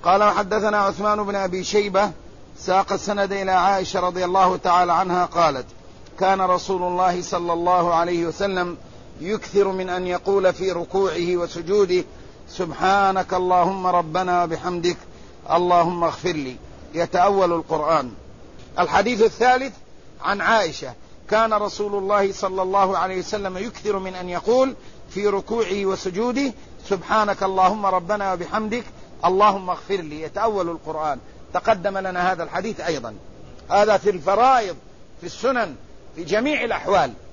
قال وحدثنا عثمان بن أبي شيبة ساق السند إلى عائشة رضي الله تعالى عنها قالت كان رسول الله صلى الله عليه وسلم يكثر من أن يقول في ركوعه وسجوده سبحانك اللهم ربنا وبحمدك اللهم اغفر لي، يتأول القرآن. الحديث الثالث عن عائشة كان رسول الله صلى الله عليه وسلم يكثر من أن يقول في ركوعه وسجوده سبحانك اللهم ربنا وبحمدك اللهم اغفر لي، يتأول القرآن. تقدم لنا هذا الحديث أيضا. هذا في الفرائض في السنن في جميع الأحوال.